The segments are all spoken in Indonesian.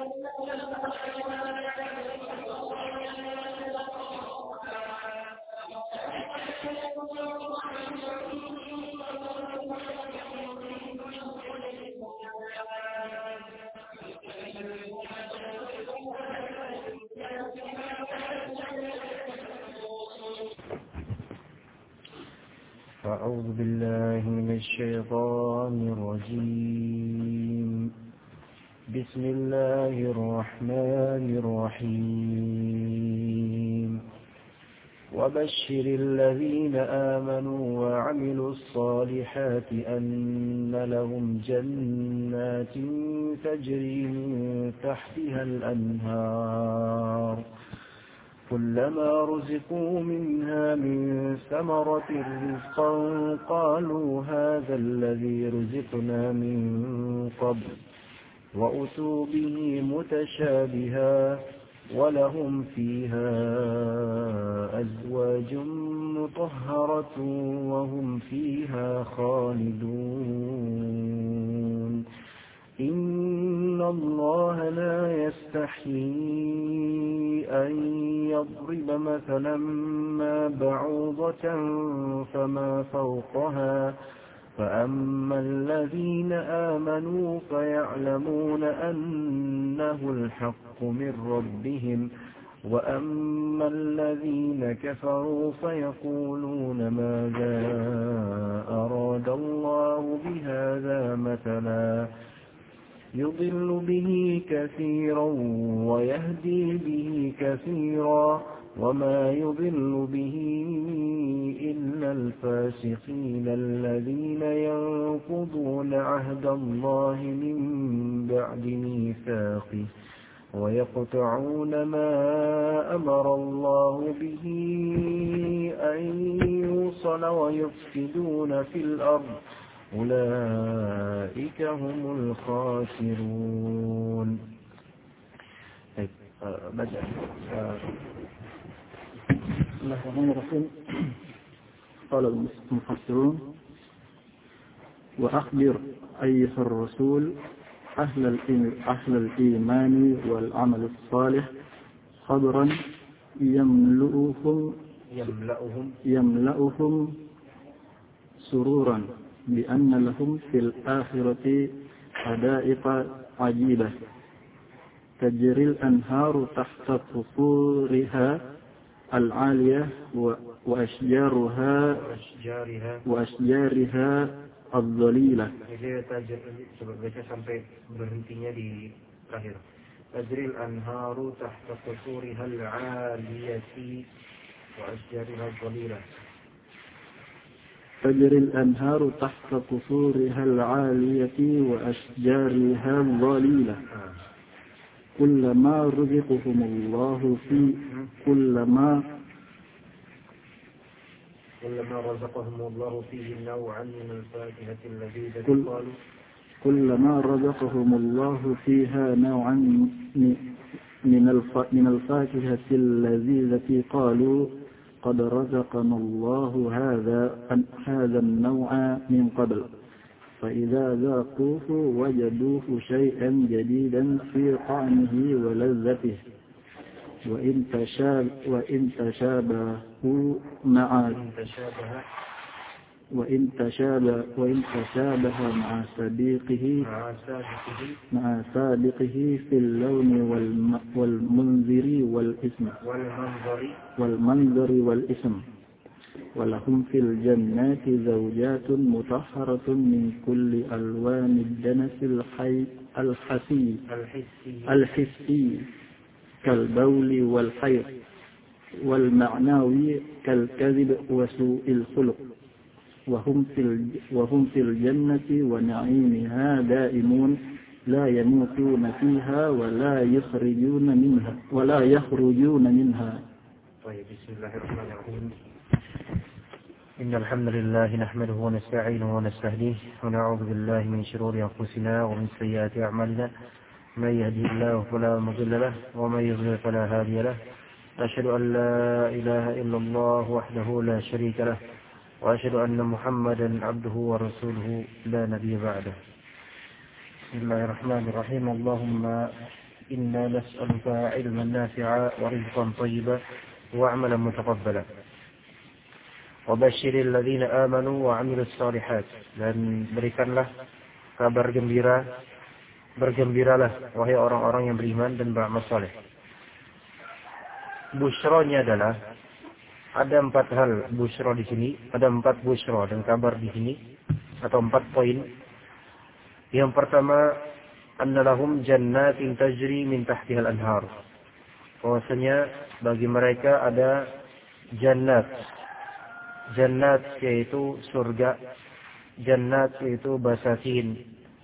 أعوذ بالله من الشيطان الرجيم. بسم الله الرحمن الرحيم. وبشر الذين آمنوا وعملوا الصالحات أن لهم جنات تجري من تحتها الأنهار كلما رزقوا منها من ثمرة رزقا قالوا هذا الذي رزقنا من قبل وأتوا به متشابها ولهم فيها أزواج مطهرة وهم فيها خالدون. إن الله لا يستحيي أن يضرب مثلا ما بعوضة فما فوقها فأما الذين آمنوا فيعلمون أنه الحق من ربهم وأما الذين كفروا فيقولون ماذا أراد الله بهذا مثلا يضل به كثيرا ويهدي به كثيرا وما يضل به إلا الفاسقين الذين ينقضون عهد الله من بعد ميثاقه ويقطعون ما أمر الله به أن يوصل ويفسدون في الأرض أولئك هم الخاسرون. بدأ. بسم الله الرحمن الرحيم. قال المفسرون: وأخبر أيها الرسول أهل الإيمان والعمل الصالح خبرا يملؤهم سرورا بأن لهم في الآخرة حدائق عجيبة تجري الأنهار تحت قصورها العالية وأشجارها الظليلة. sampai berhentinya di terakhir. Tajril anharu tahta qusuriha al-'aliyati wa ashjariha al-dhalilah. تجري الأنهار تحت قصورها العالية وأشجارها الظليلة كلما رزقهم الله رزقهم الله فيه نوعا من الفاكهة اللذيذة قالوا كلما رزقهم الله فيها نوعا من الفاكهة اللذيذة قالوا قد رزقنا الله هذا النوع من قبل فإذا ذاقوه وجدوه شيئا جديدا في طعمه ولذته وإن تشابه مع سابقه في اللون والمنظر والاسم ولهم في الجنات زوجات مطهرة من كل ألوان الدنس الحسي كالبول والحيض والمعنوي كالكذب وسوء الخلق وهم في الجنة ونعيمها دائمون لا يموتون فيها ولا يخرجون منها. طيب، بسم الله الرحمن الرحيم. إن الحمد لله نحمده ونستعينه ونستهديه ونعوذ بالله من شرور أنفسنا ومن سيئات أعمالنا من يهدي الله فلا مضل له ومن يضلل فلا هادي له أشهد أن لا إله إلا الله وحده لا شريك له وأشهد أن محمدا عبده ورسوله لا نبي بعده. بسم الله الرحمن الرحيم. اللهم إنا نسألك علما نافعا ورزقا طيبا وعملا متقبلا وبشر الذين آمنوا وعملوا الصالحات. Dan berikanlah kabar gembira, bergembiralah wahai orang-orang yang beriman dan beramal saleh. Busyronya adalah ada 4 hal busyro di sini, ada 4 busyro dan kabar di sini atau 4 poin. Yang pertama, annalahum jannatin tajri min tahtihal anhar. Bahwasanya bagi mereka ada jannat. Jannat yaitu surga, jannat yaitu basatin,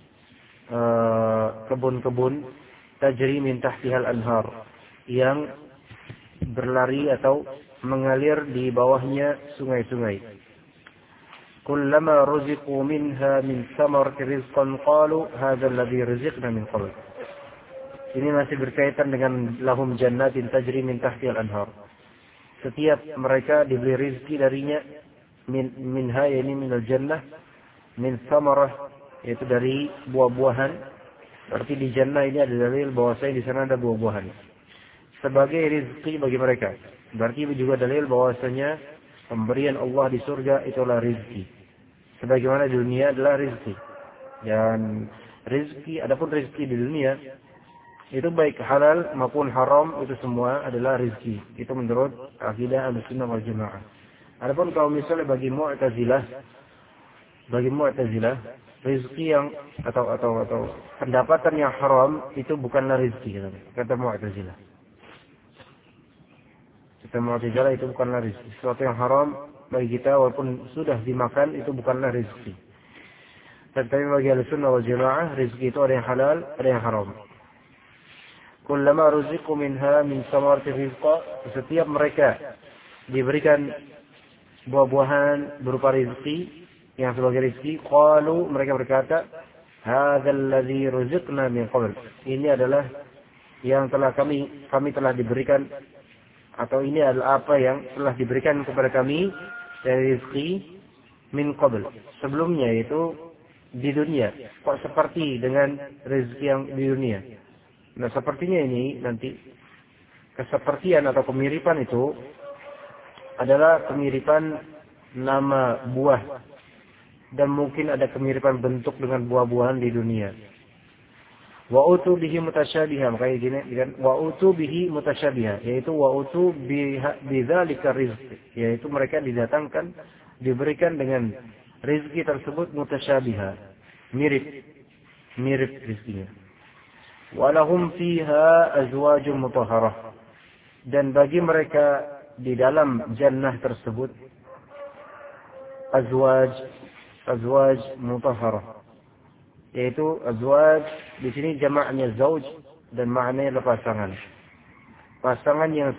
kebun-kebun, tajri min tahtihal anhar, yang berlari atau mengalir di bawahnya sungai-sungai. Kullama ruziqu minha min samarati rizqan qalu hadzal ladzi rizqna min qabl. Ini masih berkaitan dengan lahum jannatin tajri min tahtihal anhar. Setiap mereka diberi rezeki darinya, minha yani minal jannah, min samarah yaitu dari buah-buahan. Berarti di jannah ini ada dalil bahwasanya di sana ada buah-buahan sebagai rezeki bagi mereka. Berarti juga dalil bahwasanya pemberian Allah di surga itulah rezeki, sebagaimana di dunia adalah rezeki. Dan rezeki, adapun rezeki di dunia itu baik halal maupun haram, itu semua adalah rezeki. Itu menurut akidah Ahlussunnah wal Jamaah. Adapun kalau misalnya bagi Mu'tazilah, rezeki yang atau pendapatan yang haram itu bukanlah rezeki, kata Mu'tazilah. Kata Mu'tazilah itu bukanlah rezeki. Sesuatu yang haram bagi kita walaupun sudah dimakan itu bukanlah rezeki. Tetapi bagi Ahlussunnah wal Jamaah rezeki itu ada yang halal, ada yang haram. Kullama ruziqu minha min samarati rizqa, setiap mereka diberikan buah-buahan berupa rezeki yang sebagai rezeki, qalu, mereka berkata, hadzal ladzi ruziqna min qabl. Ini adalah yang telah kami telah diberikan, atau ini adalah apa yang telah diberikan kepada kami dari rezeki min qabl, sebelumnya, yaitu di dunia. Kok seperti dengan rezeki yang di dunia? Nah, sepertinya ini nanti kesepertian atau kemiripan itu adalah kemiripan nama buah, dan mungkin ada kemiripan bentuk dengan buah-buahan di dunia. Wa utu bihi mutasyabiha, kayak gini kan, wa utu bihi mutasyabiha, yaitu wa utu bidzalika rizq, yaitu mereka didatangkan, diberikan dengan rezeki tersebut mutasyabiha, mirip rezekinya. Walahum fiha azwajun mutahharah, dan bagi mereka di dalam jannah tersebut azwaj mutahharah, yaitu azwaj di sini jamaknya zauj dan maknanya adalah pasangan yang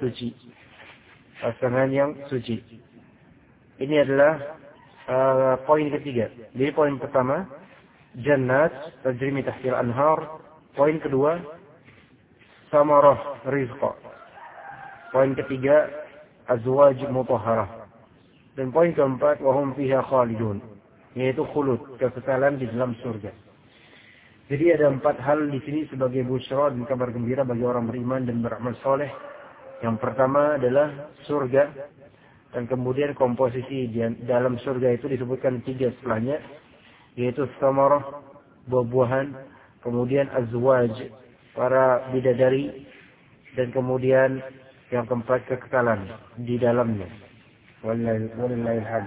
suci. Ini adalah poin ketiga. Jadi poin pertama jannat tajri min tahtil anhar. Poin kedua, samarah rizqa. Poin ketiga, azwaj mutahharah. Dan poin keempat, wahum fiha khalidun, yaitu khulud, kekekalan di dalam surga. Jadi ada 4 hal di sini sebagai busyra dan kabar gembira bagi orang beriman dan beramal soleh. Yang pertama adalah surga, dan kemudian komposisi di dalam surga itu disebutkan 3 setelahnya, yaitu samarah, buah-buahan, kemudian azwaj, para bidadari, dan kemudian yang keempat kekekalan di dalamnya. Wallahil hamd.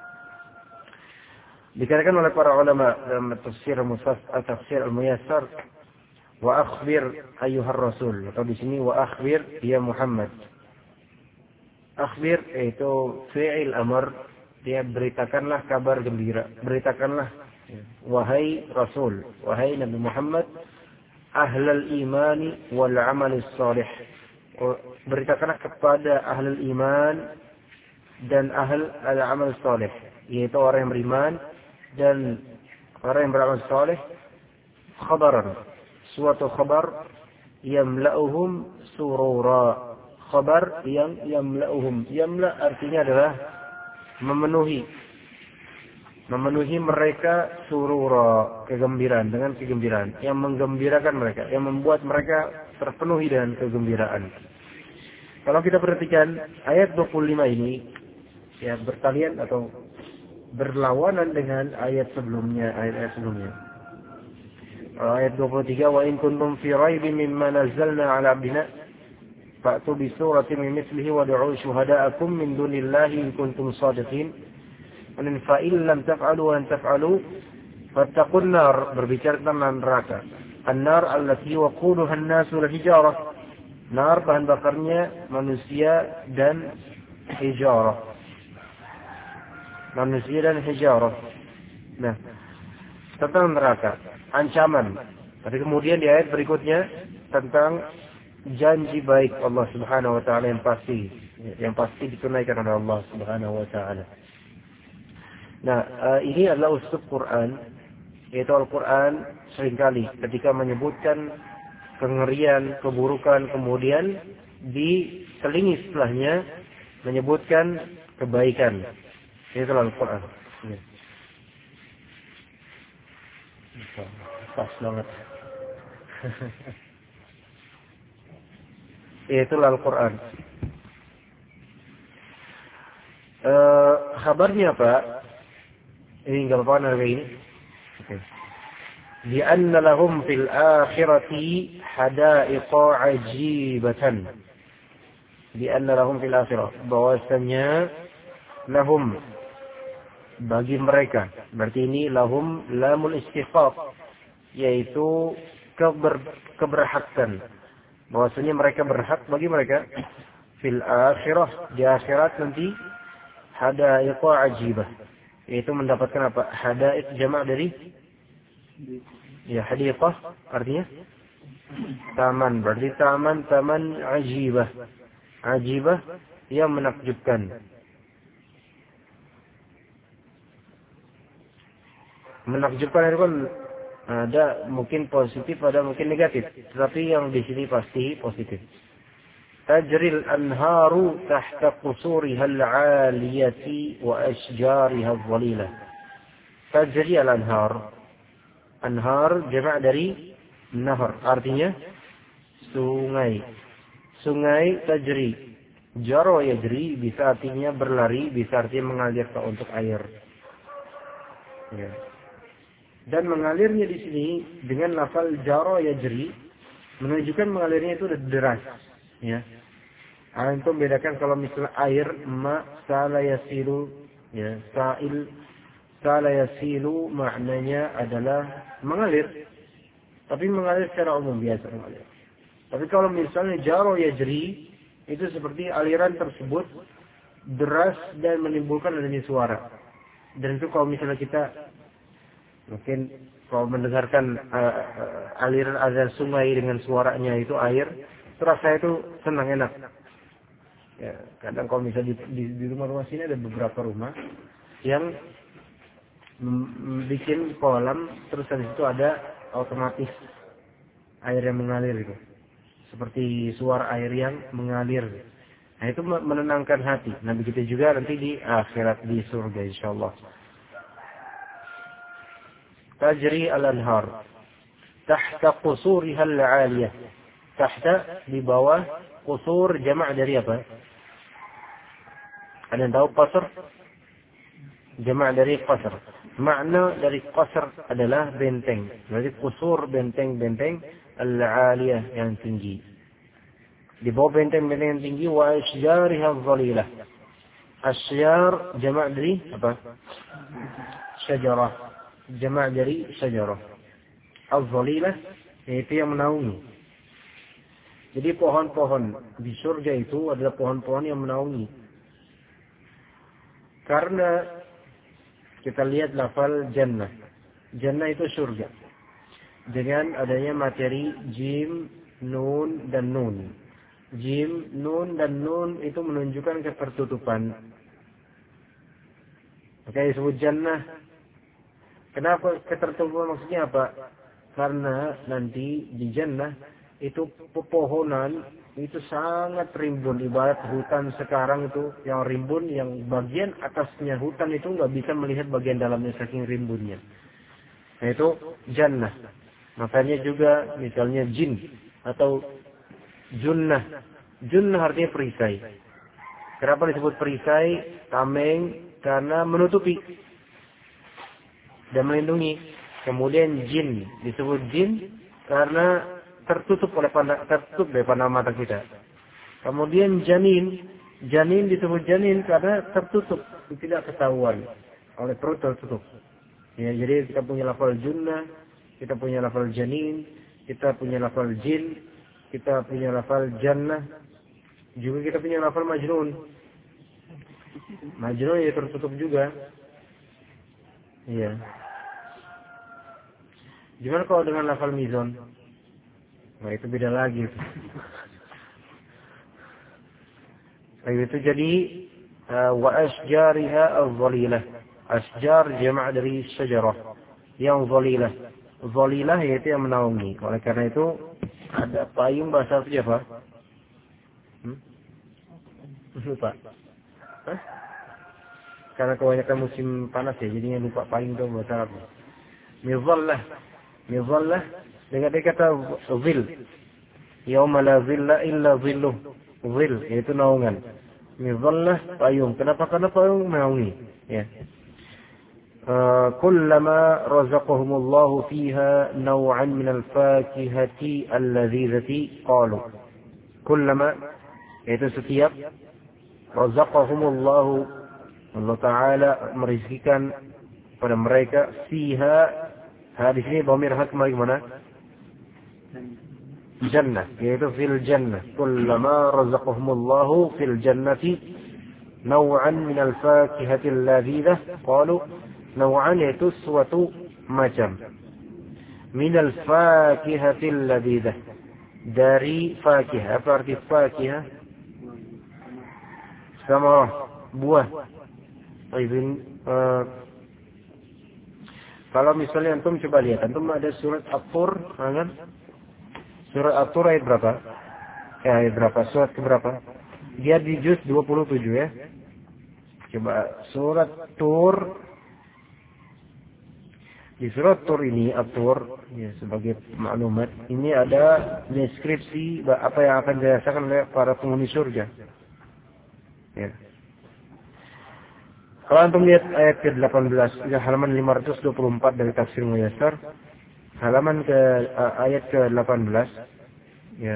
Dikatakan oleh para ulama dalam tafsir al-Muyassar, wa akhbir ayyuhar rasul, atau di sini wa akhbir ya Muhammad. Akhbir yaitu fi'il amr, dia beritakanlah kabar gembira, beritakanlah wahai Rasul, wahai Nabi Muhammad, ahlal imani wal amal salih, beritakanlah kepada ahlul iman dan ahl al-amal salih, yaitu orang yang beriman dan orang yang beramal salih, khabaran, suatu khabar, yamla'uhum surura, khabar yang yamla'uhum, yamla' artinya adalah memenuhi, memenuhi mereka surura, kegembiraan, dengan kegembiraan yang menggembirakan mereka, yang membuat mereka terpenuhi dengan kegembiraan. Kalau kita perhatikan ayat 25 ini ya bertalian atau berlawanan dengan ayat sebelumnya, ayat-ayat sebelumnya. Ayat 23, wa in kuntum fi raibin mimma nazzalna 'ala 'abdina fa'tu bi suratin min mithlihi wad'u syuhada'akum min dunillahi in kuntum shadiqin. Dan fa in lam taf'alu wa taf'alu fattaqun nar, berbicara tentang neraka. An-nar allati waquduha an-nasu wal hijarah. Nar bahan bakarnya manusia dan hijarah. Manusia dan hijarah. Nah, tentang neraka, ancaman. Tapi kemudian di ayat berikutnya tentang janji baik Allah Subhanahu wa taala yang pasti ditunaikan oleh Allah Subhanahu wa taala. Nah, ini adalah uslub Quran, yaitu Al-Quran seringkali ketika menyebutkan kengerian, keburukan, kemudian diselingi setelahnya menyebutkan kebaikan. Itu Al-Quran. Pas banget. Itu Al-Quran. Kabarnya apa? Ini enggak apa-apa harga ini. Oke. لأن لهم في الآخرة حدائق عجيبة. لأن لهم في الآخرة, bahwasanya lahum, bagi mereka, berarti ini lahum lamul istighfar, yaitu keberhakan, bahwasanya mereka berhak bagi mereka fil akhirah, di akhirat nanti, hadaiq ajibah, yaitu mendapatkan apa? Hadaiq jamak dari ya hadiqah, artinya taman, berarti taman ajibah. Ajibah yang menakjubkan. Menakjubkan itu kan ada mungkin positif, ada mungkin negatif, tetapi yang di sini pasti positif. Tajril anharu tahta qusuriha al-'aliyati wa ashjariha al-dhalilah. Tajri al-anhar. Anhar jamak dari nahar, artinya sungai. Sungai tajri. Jaro yajri bisa artinya berlari, bisa artinya mengalir untuk air. Ya. Dan mengalirnya di sini dengan lafal jaro yajri menunjukkan mengalirnya itu deras. Ya. Antum bedakan kalau misalnya air ma sala yasilu, ya, sala yasilu maknanya adalah mengalir. Tapi mengalir secara umum, biasa mengalir. Tapi kalau misalnya jaro yajri, itu seperti aliran tersebut deras dan menimbulkan adanya suara. Dan itu kalau misalnya kita mungkin kalau mendengarkan aliran azan sungai dengan suaranya itu air, terasa itu senang, enak. Ya, kadang kalau misalnya di rumah-rumah sini ada beberapa rumah yang bikin kolam, terus di situ ada otomatis air yang mengalir itu, seperti suara air yang mengalir. Nah, itu menenangkan hati. Nah, begitu juga nanti di akhirat, di surga insyaallah. Tajri al-anhar tahta qusuriha al-'aliyah. Tahta di bawah, qusur jamak dari apa? Ada yang tahu qasr? Jamak dari qasr. Makna dari qasr adalah benteng. Berarti qusur benteng-benteng al-'aliyah yang tinggi. Di bawah benteng-benteng yang tinggi, wa asjariha dhalilah. Asyar jamak dari apa? Syajarah. Jamak dari syajarah. Al-dhalilah yaitu yang menaungi. Jadi pohon-pohon di surga itu adalah pohon-pohon yang menaungi. Karena kita lihat lafal jannah. Jannah itu surga. Dengan adanya materi jim, nun, dan nun. Jim, nun, dan nun itu menunjukkan ketertutupan. Maka disebut jannah. Kenapa ketertutupan, maksudnya apa? Karena nanti di jannah itu pepohonan itu sangat rimbun. Ibarat hutan sekarang itu yang rimbun, yang bagian atasnya hutan itu nggak bisa melihat bagian dalamnya saking rimbunnya. Nah itu jannah. Makanya juga misalnya jin atau junnah. Junnah artinya perisai. Kenapa disebut perisai, tameng? Karena menutupi dan melindungi. Kemudian jin disebut jin karena tertutup dari pandangan mata kita. Kemudian janin disebut janin karena tertutup, tidak ketahuan oleh perut tertutup. Ya, jadi kita punya lafal junnah, kita punya lafal janin, kita punya lafal jin, kita punya lafal jannah, juga kita punya lafal majnun. Majnun ya tertutup juga. Iya. Gimana kalau dengan lafal mizon? Nah itu beda lagi. Itu jadi wa asjariha al-dhalilah. Asjar jama' dari syajarah yang dhalilah. Dhalilah yaitu yang menaungi. Oleh karena itu ada payung bahasa apa? Lupa. Hah? Karena kebanyakan musim panas ya, jadinya lupa payung itu bahasa apa. Mizallah dengan kata zil. Yauma la zilla illa zilluh. Zil yaitu naungan. Mizallah payung. Kenapa? Karena payung menaungi. Ya. Kullama razaqahumullahu fiha naw'an minal fakihati alladzizati qalu. Kullama yaitu setiap razaqahumullahu Allah Ta'ala merizkikan pada mereka fiha. Di sini dhamir kembali kemana? Jannah, yaitu fil jannah. Kullama razaqahumullahu fil jannati naw'an minal fakihati alladzizah qalu. Naw'an yaitu suatu macam. Minal fakihati alladzizah, dari fakihah. Apa arti fakihah? Samarah, buah. Kalau misalnya antum coba lihat, antum ada surat At-Tur, kan? Surat At-Tur ayat berapa? Ayat berapa? Surat keberapa? Dia di juz 27 ya. Coba surat Tur. Di surat Tur ini, At-Tur, ya, sebagai maklumat, ini ada deskripsi apa yang akan dirasakan oleh para penghuni surga. Ya. Kalau antum lihat ayat ke-18, halaman 524 dari Tafsir Muyassar, halaman ayat ke-18, ya,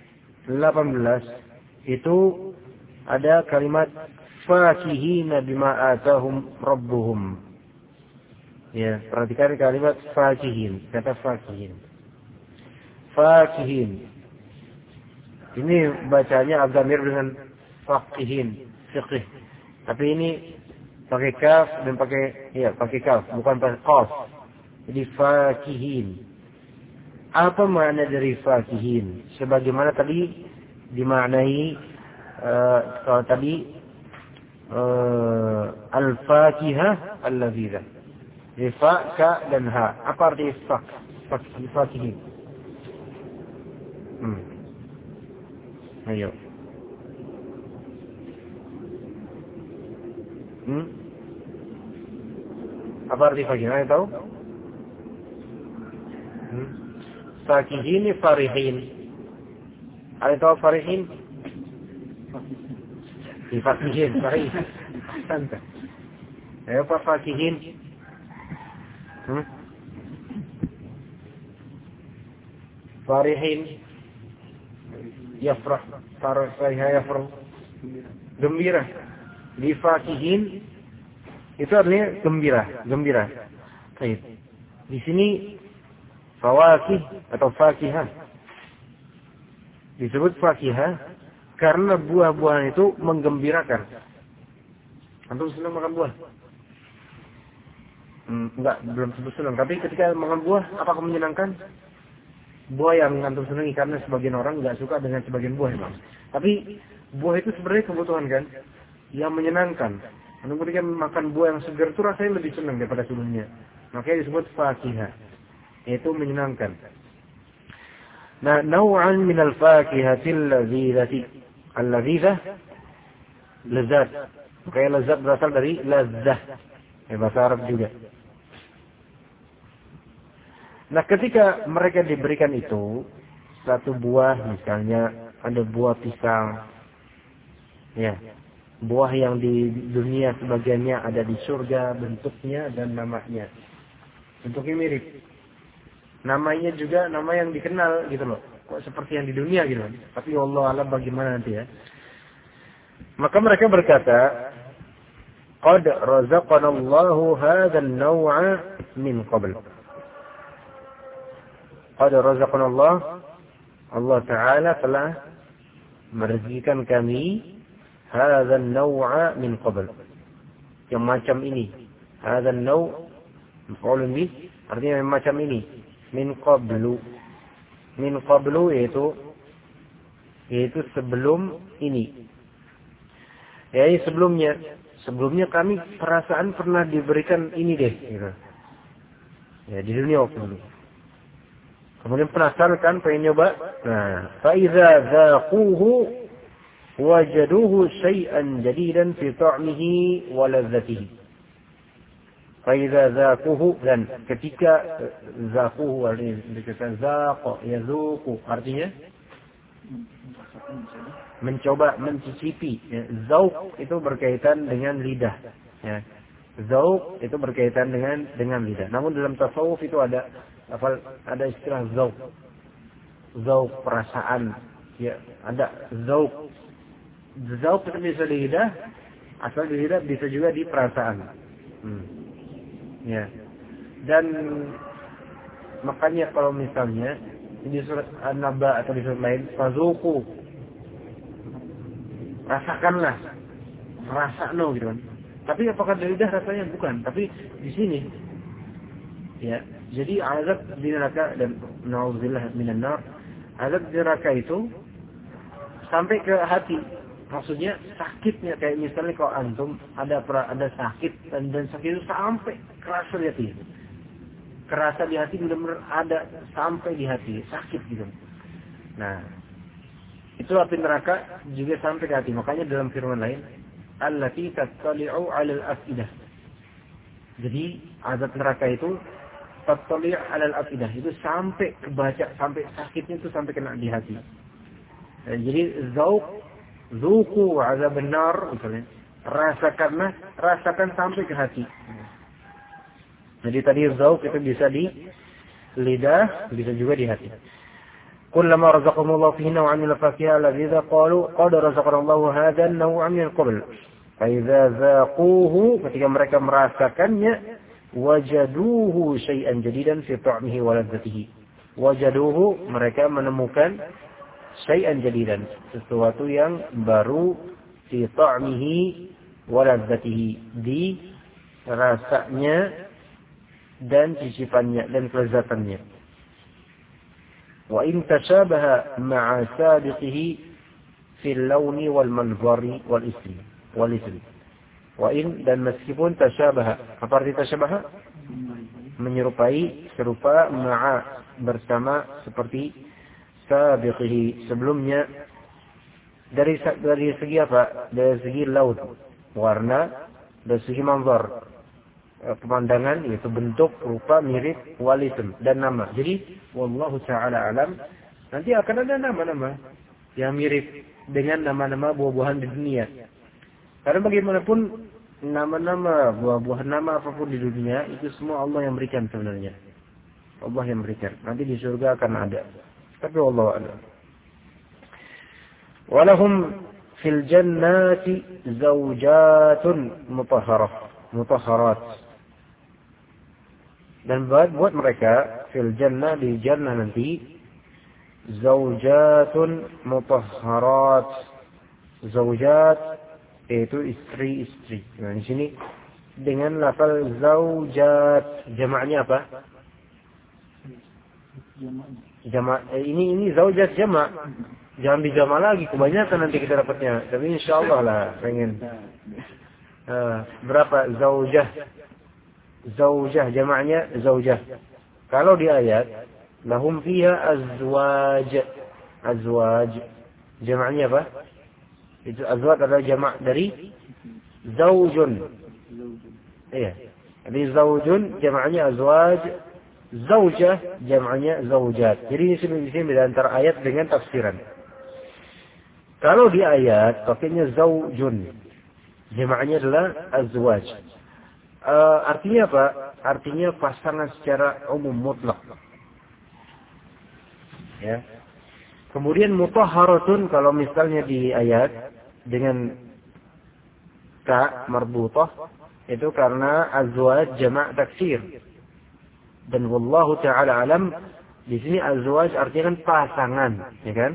18 itu ada kalimat fakihina bima atahum rabbuhum. Ya, perhatikan kalimat fakihin, kata fakihin. Fakihin. Ini bacanya agak mirip dengan fakihin, fiqih. Tapi ini pakai kaf dan pakai kaf, bukan pakai qaf. Jadi fakihin. Apa makna dari fakihin? Sebagaimana tadi dimaknai kalau tadi al-fakihah al-ladzizah. Jadi fa, ka dan ha. Apa arti fakihin? Ayo. Apa arti fakihin? Ada tahu? Fakihin, farihin. Ada tahu farihin? Fakihin, farihin. Santai. Ayo apa fakihin? Farihin. Yafrah. Fariha yafrah. Gembira. Di fakihin itu artinya gembira. Baik. Di sini fawakih atau fakihah disebut fakihah karena buah-buahan itu menggembirakan. Antum senang makan buah? Enggak, belum tentu senang. Tapi ketika makan buah, apakah menyenangkan? Buah yang antum senangi, karena sebagian orang enggak suka dengan sebagian buah memang. Tapi buah itu sebenarnya kebutuhan kan, yang menyenangkan. Antum ketika makan buah yang segar itu rasanya lebih senang daripada sebelumnya. Makanya disebut fakihah, yaitu menyenangkan. Nah, naw'an min al-fakihatil ladzizati. Al-ladzizah lezat. Kayak lezat berasal dari lazzah. Bahasa Arab juga. Nah, ketika mereka diberikan itu, satu buah misalnya, ada buah pisang. Ya. Buah yang di dunia sebagiannya ada di surga, bentuknya dan namanya. Bentuknya mirip. Namanya juga nama yang dikenal gitu loh. Kok seperti yang di dunia gitu. Tapi Allah alam bagaimana nanti ya. Maka mereka berkata, qad razaqanallahu hadzal naw'a min qabl. Qad razaqanallah, Allah Ta'ala telah merezekikan kami hadzal naw'a min qabl. Yang macam ini. Hadzal naw' maf'ulun bih, artinya macam ini. Min qablu. Min qablu yaitu sebelum ini. Yaitu sebelumnya. Sebelumnya kami perasaan pernah diberikan ini deh. Gitu. Ya, di dunia waktu dulu. Kemudian penasaran kan, pengen nyoba. Nah, فَإِذَا ذَاقُوهُ وَجَدُوهُ شَيْئًا جَدِيدًا فِي طَعْمِهِ وَلَذَّتِهِ. فَإِذَا ذَاقُوهُ, dan ketika zaquhu, artinya dikatakan zaqa, yazuqu, artinya mencoba, mencicipi. Ya, zauq itu berkaitan dengan lidah. Ya. Zauq itu berkaitan dengan lidah. Namun dalam tasawuf itu ada istilah zauq. Zauq perasaan. Ya, ada zauq. Zauq itu bisa di lidah, asal di lidah, bisa juga di perasaan. Ya. Dan makanya kalau misalnya di surat An-Naba atau di surat lain, fazuqu, rasakanlah, rasakno gitu kan. Tapi apakah di lidah rasanya? Bukan. Tapi di sini, ya. Jadi azab di neraka, dan na'udzubillah minan nar, azab di neraka itu sampai ke hati. Maksudnya sakitnya, kayak misalnya kalau antum ada sakit, dan sakit itu sampai kerasa di hati. Kerasa di hati, benar-benar ada sampai di hati, sakit gitu. Nah, itu api neraka juga sampai ke hati. Makanya dalam firman lain, allati tattali'u 'alal afidah. Jadi azab neraka itu tattali'u 'alal afidah, itu sampai kebaca, sampai sakitnya itu sampai kena di hati. Jadi zuqu 'adzab an-nar, misalnya, rasakan sampai ke hati. Jadi tadi zauq itu bisa di lidah, bisa juga di hati. Kullama razaqahumullahu fihi naw'an min al-fakiha alladhi qalu qad razaqanallahu hadha an-naw'a min qabl. Fa idza zaquhu, ketika mereka merasakannya, wajaduhu syai'an jadidan fi ta'mihi wa ladzatihi. Wajaduhu, mereka menemukan syai'an jadidan, sesuatu yang baru, fi ta'mihi wa ladzatihi, di rasanya dan cicipannya dan kelezatannya. Wa in tashabaha ma'a sabiqihi fil launi wal manzari wal isri. Wa in, dan meskipun tashabaha, apa arti tashabaha? Menyerupai, serupa, ma'a, bersama, seperti sabiqihi, sebelumnya. Dari segi apa? Dari segi laut, warna, dari segi manzar, pemandangan, yaitu bentuk, rupa, mirip, walism, dan nama. Jadi wallahu ta'ala alam, nanti akan ada nama-nama yang mirip dengan nama-nama buah-buahan di dunia. Karena bagaimanapun nama-nama buah-buahan, nama apapun di dunia, itu semua Allah yang berikan sebenarnya. Allah yang berikan. Nanti di surga akan ada. Tapi wallahu a'lam. Walahum fil jannati zawjatun mutahharat. Dan buat mereka fil jannah, di jannah nanti, zaujatun mutahharat. Zaujat yaitu istri-istri. Nah, di sini dengan lafal zaujat, jamaknya apa? Ini zaujat jamak. Jangan dijamak lagi, kebanyakan nanti kita dapatnya. Tapi insyaallah lah pengen. Berapa zaujah? Zaujah jamaknya zaujah. Kalau di ayat Lahum fiha azwaj. Azwaj. Jamaknya apa? Itu azwaj adalah jamak dari zaujun. Iya. Jadi zaujun jamaknya azwaj. Zaujah jamaknya zaujat. Jadi di sini beda antara ayat dengan tafsiran. Kalau di ayat pakainya zaujun. Jamaknya adalah azwaj. Artinya apa? Artinya pasangan secara umum mutlak. Ya. Kemudian mutahharatun kalau misalnya di ayat dengan ka marbutah itu karena azwaj jamak taksir. Dan wallahu taala alam di sini azwaj artinya kan pasangan, ya kan?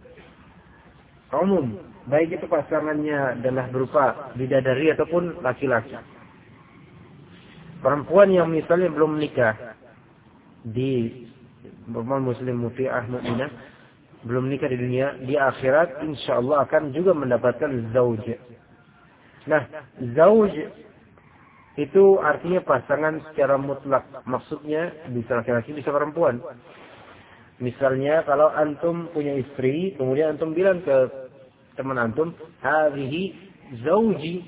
Umum, baik itu pasangannya adalah berupa bidadari ataupun laki-laki. Perempuan yang misalnya belum menikah di perempuan muslim muti'ah mukminah belum nikah di dunia, di akhirat insyaallah akan juga mendapatkan zauj. Nah, zauj itu artinya pasangan secara mutlak. Maksudnya bisa laki-laki, bisa perempuan. Misalnya kalau antum punya istri, kemudian antum bilang ke teman antum, "Hadhihi zauji."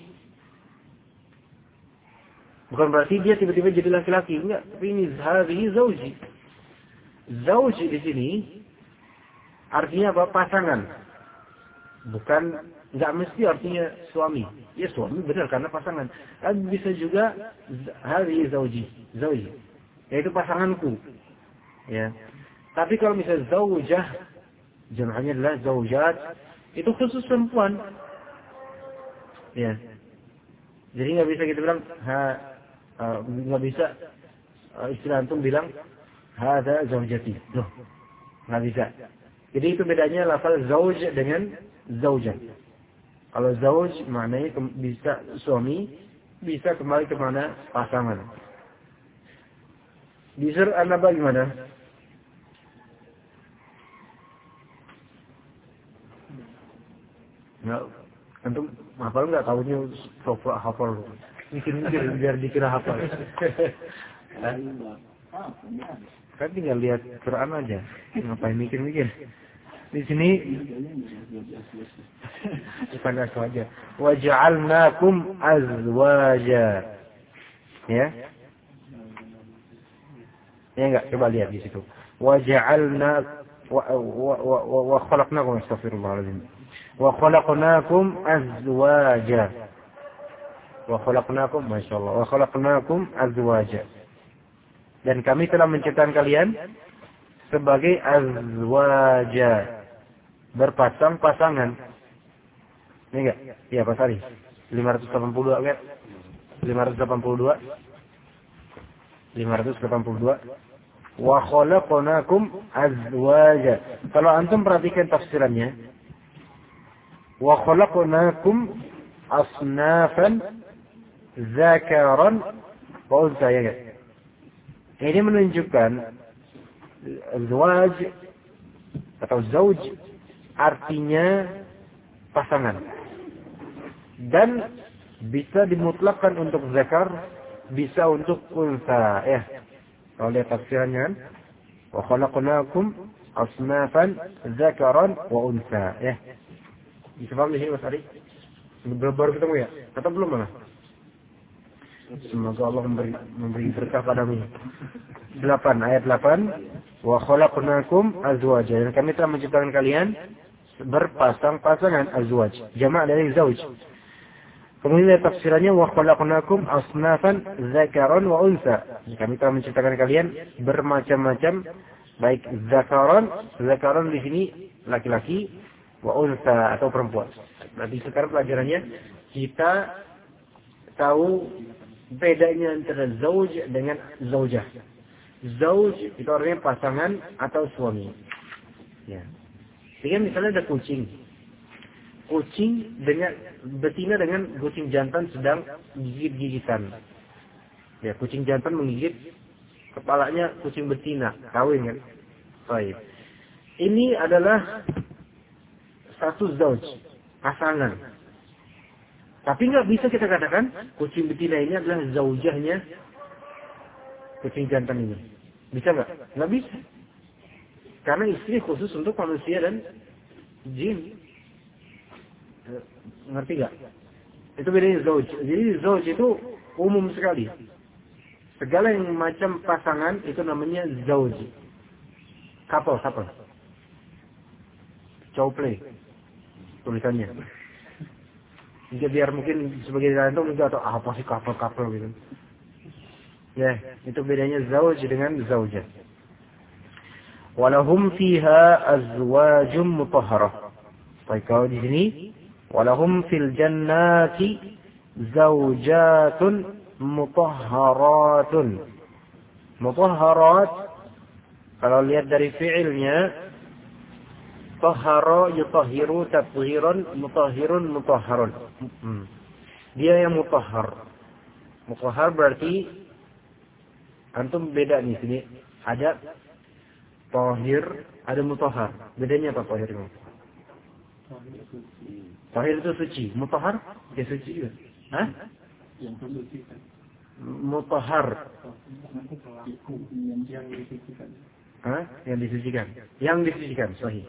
Bukan berarti dia tiba-tiba jadi laki-laki, enggak. Tapi ini hadhihi zauji. Zauji di sini artinya apa? Pasangan. Bukan, enggak mesti artinya suami. Ya suami benar karena pasangan. Tapi bisa juga hadhihi zauji, zauji. Yaitu pasanganku. Ya. Tapi kalau misalnya zaujah, jamaknya adalah zaujat, itu khusus perempuan. Ya. Jadi enggak bisa kita bilang enggak bisa istilah antum bilang hadza zaujati. Loh. Enggak bisa. Jadi itu bedanya lafal zauj dengan zaujah. Kalau zauj maknanya bisa suami, bisa kembali ke mana pasangan. Di surah An-Naba gimana? Enggak, antum hafal enggak? Tahunya sofa hafal. Mikir-mikir biar dikira hafal. Kan tinggal lihat Quran aja. Ngapain mikir-mikir? Di sini bukan azwaja. Wa ja'alnakum azwaja. Ya. Ya enggak, coba lihat di situ. Wa ja'alna wa khalaqnakum astaghfirullahalazim. Wa khalaqnakum azwaja. Wa khalaqnakum masyaallah. Wa khalaqnakum azwaja. Dan kami telah menciptakan kalian sebagai azwaja. Berpasang-pasangan. Ini enggak? Iya Pak Sari. 582 kan? 582. Wa khalaqnakum azwaja. Kalau antum perhatikan tafsirannya. Wa khalaqnakum asnafan zakaran wa unsa, ya enggak? Ini menunjukkan zawaj atau zauj artinya pasangan. Dan bisa dimutlakkan untuk zakar, bisa untuk unsa, ya. Kalau lihat tafsirannya, wa khalaqnakum asnafan zakaran wa unsa, ya. Bisa paham ini Mas Ari? Baru ketemu ya? Atau belum malah? Semoga Allah memberi berkah padamu. 8 ayat 8 wa khalaqnakum azwaja, dan kami telah menciptakan kalian berpasang-pasangan, azwaj jamak dari zauj. Kemudian tafsirannya wa khalaqnakum asnafan zakaran wa unsa, kami telah menciptakan kalian bermacam-macam, baik zakaran di sini laki-laki, wa unsa atau perempuan. Berarti sekarang pelajarannya kita tahu bedanya antara zauj dengan zaujah. Zauj itu artinya pasangan atau suami. Ya. Jadi misalnya ada kucing. Kucing dengan betina dengan kucing jantan sedang gigit-gigitan. Ya, kucing jantan menggigit kepalanya kucing betina, kawin kan. Baik. Ini adalah satu zauj, pasangan. Tapi nggak bisa kita katakan kucing betina ini adalah zaujahnya kucing jantan ini. Bisa nggak? Nggak bisa. Karena istri khusus untuk manusia dan jin. Ngerti gak? Itu bedanya zauj. Jadi zauj itu umum sekali. Segala yang macam pasangan itu namanya zauj. Couple. Cowplay. Tulisannya. Jadi biar mungkin sebagai gantung juga atau apa sih couple gitu. Ya, itu bedanya zauj dengan zaujah. Walahum fiha azwajum mutahharah. Baik, kalau di sini walahum fil jannati zaujatun mutahharatun. Mutahharat kalau lihat dari fi'ilnya tahhara yutahhiru tathiran mutahhirun mutahharun. Dia yang mutahhar. Mutahhar berarti antum beda nih sini. Ada tahir, ada mutahhar. Bedanya apa tahir itu? Tahir itu suci. Mutahhar ya suci juga. Hah? Yang disucikan. Mutahhar. Yang disucikan. Hah? Yang disucikan. Yang disucikan, sahih.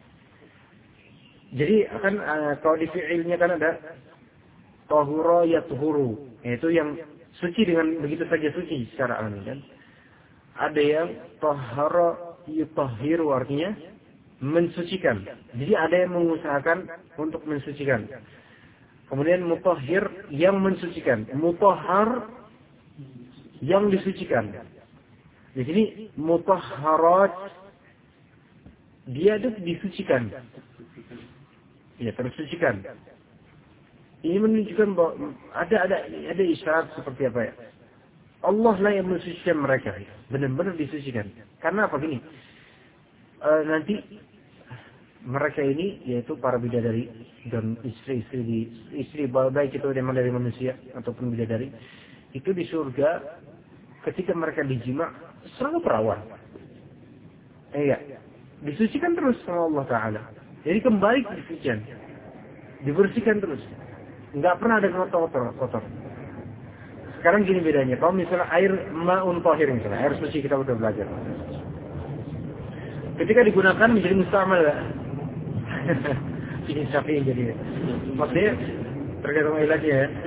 Jadi akan kalau di fi'ilnya kan ada tahura yathuru. Itu yang suci dengan begitu saja suci secara alami kan. Ada yang tahara yutahhiru artinya mensucikan. Jadi ada yang mengusahakan untuk mensucikan. Kemudian mutahhir yang mensucikan. Mutahhar yang disucikan. Di sini mutahharat dia itu disucikan. Ya, tersucikan. Ini menunjukkan bahwa ada isyarat seperti apa ya? Allah lah yang mensucikan mereka. Benar-benar disucikan. Karena apa gini? Nanti mereka ini yaitu para bidadari dan istri baik itu memang dari manusia ataupun bidadari itu di surga ketika mereka dijima selalu perawan. Iya, disucikan terus sama Allah Taala. Jadi kembali ke kesucian, dibersihkan terus, nggak pernah ada kotor. Sekarang gini bedanya, kalau misalnya air ma'un tahir misalnya, air suci kita udah belajar. Ketika digunakan menjadi mustamal, ini Syafi'i jadi, maksudnya tergantung ilahnya ya.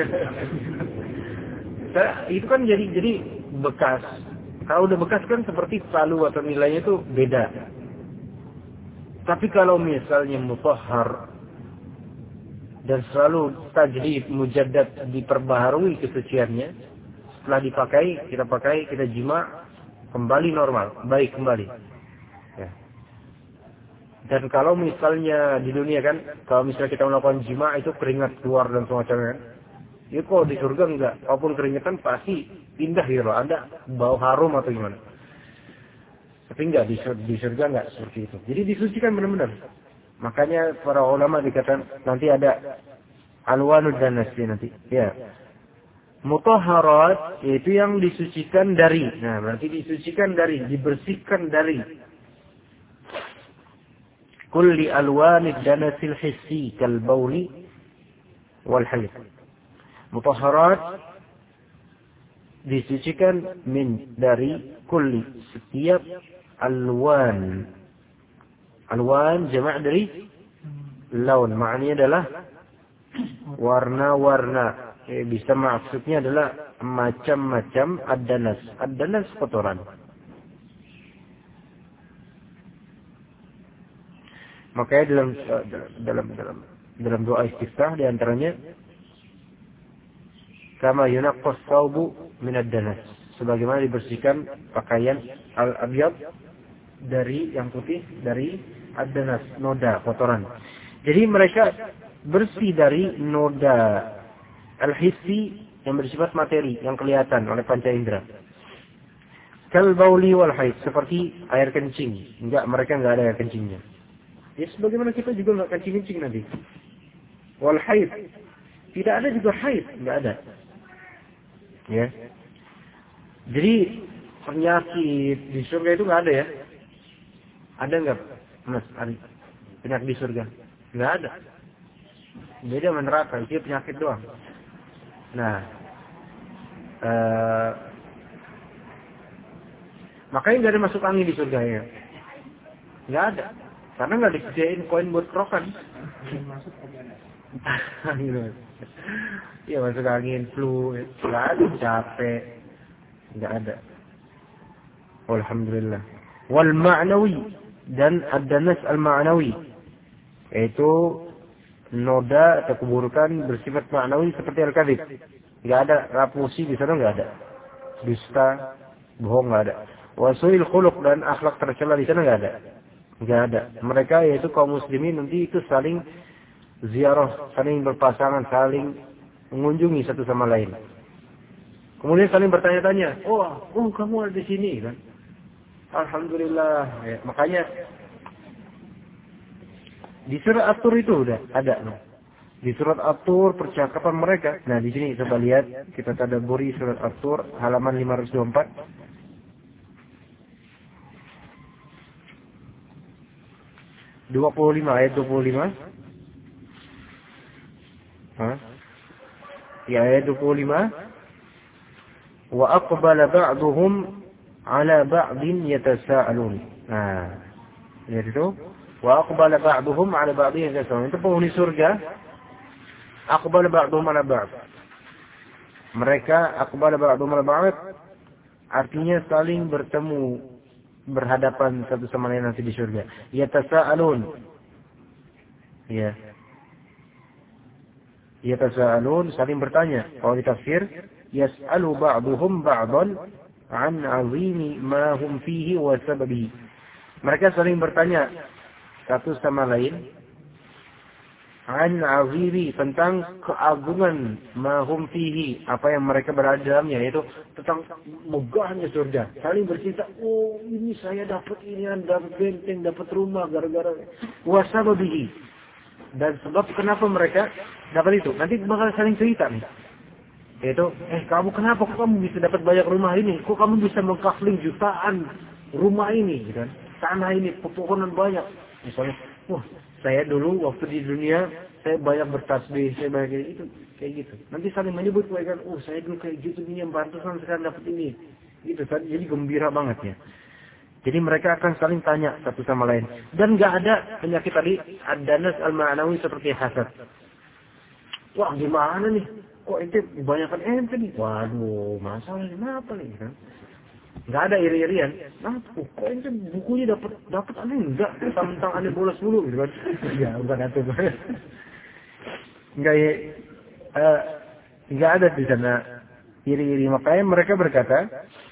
Itu kan jadi bekas. Kalau udah bekas kan seperti palu atau nilainya itu beda. Tapi kalau misalnya mutahhar dan selalu tajdid mujaddad diperbaharui kesuciannya, setelah dipakai, kita jima kembali normal, baik kembali. Ya. Dan kalau misalnya di dunia kan, kalau misalnya kita melakukan jima itu keringat keluar dan semacamnya, ya kok di surga enggak, walaupun keringatan pasti pindah gitu loh, ada bau harum atau gimana. Tapi enggak, di surga enggak seperti itu. Jadi disucikan benar-benar. Makanya para ulama dikatakan nanti ada alwanud dan nasi nanti. Ya. Mutahharat yaitu yang disucikan dari. Nah, berarti disucikan dari, dibersihkan dari kulli alwanid danasil hissi kal bauli wal hayd. Mutahharat disucikan dari kulli setiap alwan. Alwan jama' dari laun. Maknanya adalah warna-warna. Bisa maksudnya adalah macam-macam ad-danas. Ad-danas kotoran. Makanya dalam doa istiftah di antaranya kama yunaqqas thawbu min ad-danas. Sebagaimana dibersihkan pakaian al-abyad dari yang putih dari ad-danas, noda, kotoran. Jadi mereka bersih dari noda al-hissi yang bersifat materi, yang kelihatan oleh panca indera. Kal bauli wal haid, seperti air kencing. Mereka enggak ada air kencingnya. Ya sebagaimana kita juga enggak kencing nanti. Wal haid, tidak ada juga haid, enggak ada. Ya. Jadi penyakit di surga itu enggak ada ya. Ada enggak, Mas Ari? Penyakit di surga? Enggak ada. Beda sama neraka, itu penyakit doang. Nah, makanya enggak ada masuk angin di surga ya. Nggak ada. Karena nggak disediain koin buat kerokan. Iya, masuk angin, flu, nggak ada, capek, nggak ada. Alhamdulillah. Wal ma'nawi, dan ad-danas al-ma'nawi, yaitu noda atau keburukan bersifat ma'nawi seperti al-kadhib. Nggak ada rapusi di sana, nggak ada. Dusta, bohong, nggak ada. Wasuil khuluq, dan akhlak tercela di sana nggak ada. Nggak ada. Mereka yaitu kaum muslimin nanti itu saling ziarah, saling berpasangan, saling mengunjungi satu sama lain. Kemudian saling bertanya-tanya, oh kamu ada di sini kan? Alhamdulillah. Ya, makanya di surat At-Tur itu udah ada. Di surat At-Tur percakapan mereka. Nah, di sini coba lihat, kita tadabburi surat At-Tur halaman 524. Ayat 25. Ya, ayat 25. Wa aqbala ba'duhum ala ba'din yatasaalun. Nah, lihat itu. Wa aqbala ba'duhum ala ba'din yatasaalun. Itu penghuni surga. Aqbala ba'duhum ala ba'd. Mereka aqbala ba'duhum ala ba'd artinya saling bertemu, berhadapan satu sama lain nanti di surga. Yatasaalun. Ya. Yatasaalun, saling bertanya. Kalau di tafsir, yas'alu ba'duhum ba'dan an 'azimi ma hum fihi wa sababihi. Mereka saling bertanya satu sama lain an 'azimi, tentang keagungan ma hum fihi, apa yang mereka berada dalamnya, yaitu tentang megahnya surga. Saling bercerita, oh ini saya dapat ini, dapat benteng, dapat rumah gara-gara wa sababihi. Dan sebab kenapa mereka dapat itu, nanti bakal saling cerita nih. Yaitu, kamu kenapa kok kamu bisa dapat banyak rumah ini? Kok kamu bisa mengkafling jutaan rumah ini, gitu kan? Tanah ini, pepohonan banyak. Misalnya, saya dulu waktu di dunia saya banyak bertasbih, saya banyak itu, kayak gitu. Nanti saling menyebut mereka, saya dulu kayak gitu ini, yang pantesan sekarang dapat ini. Gitu, jadi gembira banget ya. Jadi mereka akan saling tanya satu sama lain. Dan nggak ada penyakit tadi, ad-danas al-ma'nawi seperti hasad. Wah, gimana nih? Kok ente kebanyakan ente nih? Waduh, masalahnya kenapa nih kan? Nggak ada iri-irian. Nah, kok ente bukunya dapat aneh enggak? Tentang aneh bolos dulu gitu kan? Ya, bukan itu. Nggak ada di sana iri-iri. Makanya mereka berkata,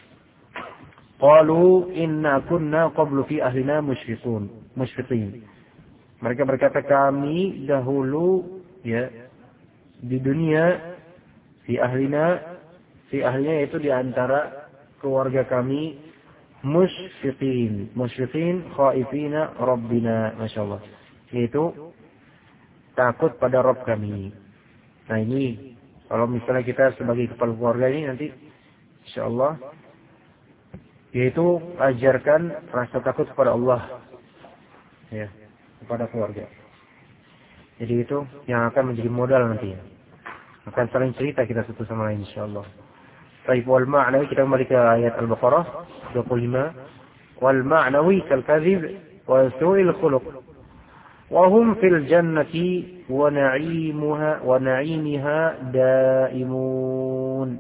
qalu inna kunna qablu fi ahlina musyfiqin. Mereka berkata, kami dahulu ya di dunia fi ahlina yaitu di antara keluarga kami musyfiqin khaifina rabbina, masyaallah, yaitu takut pada Rabb kami. Nah, ini kalau misalnya kita sebagai kepala keluarga ini nanti insyaallah, yaitu ajarkan rasa takut kepada Allah ya, kepada keluarga. Jadi itu yang akan menjadi modal nanti. Akan saling cerita kita satu sama lain insyaallah. Baik, wal ma'nawi, kita kembali ke ayat Al-Baqarah 25. Wal ma'nawi kal kadhib wa su'il khuluq wa hum fil jannati wa na'imiha daimun.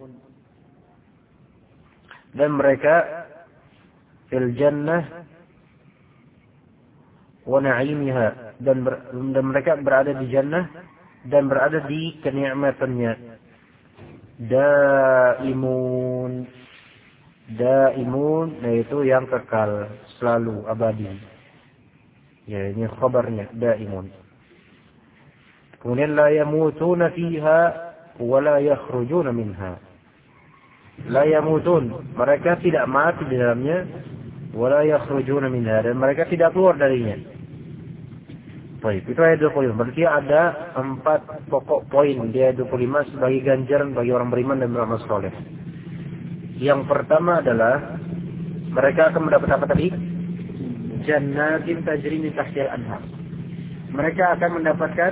Dan mereka fil jannah wa na'imiha, dan mereka berada di jannah dan berada di kenikmatannya. Daimun, yaitu yang kekal, selalu, abadi. Ya, ini khabarnya, daimun. Kemudian la yamutuna fiha wa la yakhrujuna minha. La yamutun, mereka tidak mati di dalamnya, wa la yakhrujuna minha, dan mereka tidak keluar darinya. Baik, itu ayat 25. Berarti ada 4 pokok poin di ayat 25 sebagai ganjaran bagi orang beriman dan beramal saleh. Yang pertama adalah mereka akan mendapat apa tadi? Jannatin tajri min tahtiha al-anhar. Mereka akan mendapatkan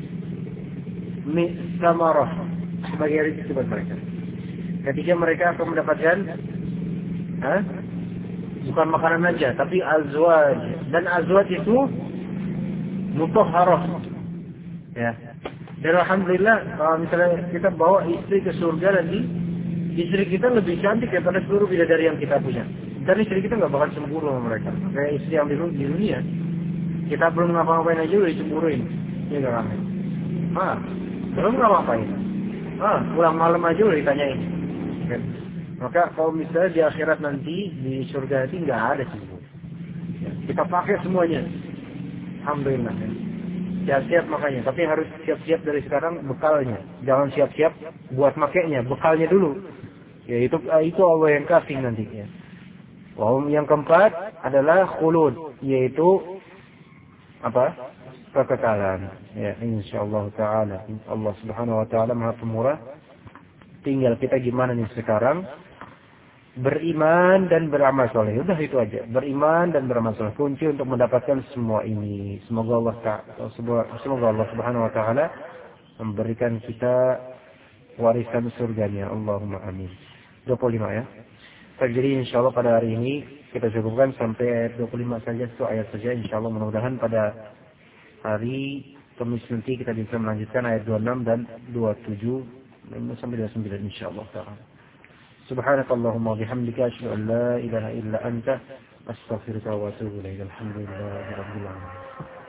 samarah sebagai rezeki buat mereka. Ketika mereka akan mendapatkan Bukan makanan aja, tapi azwaj. Dan azwaj itu mutahharah. Ya. Dan alhamdulillah kalau misalnya kita bawa istri ke surga nanti, istri kita lebih cantik daripada seluruh bidadari yang kita punya. Dan istri kita nggak bakal cemburu sama mereka. Kayak istri yang di dunia, kita belum ngapa-ngapain aja udah dicemburuin. Iya nggak ramai. Belum ngapa-ngapain. Pulang malam aja udah ditanyain. Kan? Maka kalau misalnya di akhirat nanti di surga nanti nggak ada cemburu. Ya, kita pakai semuanya. Alhamdulillah. Ya. Siap-siap makanya, tapi harus siap-siap dari sekarang bekalnya. Jangan siap-siap buat makainya, bekalnya dulu. Ya itu Allah yang kasih nanti ya. Yang keempat adalah khulud, yaitu apa? Kekekalan. Ya, insyaallah taala. Allah Subhanahu wa taala Maha Pemurah. Tinggal kita gimana nih sekarang? Beriman dan beramal soleh. Udah itu aja. Beriman dan beramal soleh. Kunci untuk mendapatkan semua ini. Semoga Allah Subhanahu wa taala memberikan kita warisan surganya. Allahumma amin. 25 ya. Jadi insyaallah pada hari ini kita cukupkan sampai ayat 25 saja, satu ayat saja. Insyaallah mudah-mudahan pada hari Kamis nanti kita bisa melanjutkan ayat 26 dan 27 sampai 29 insyaallah taala. Subhanakallahumma bihamdika asyhadu an la ilaha illa anta astaghfiruka wa atubu ilaik. Alhamdulillahirabbil alamin.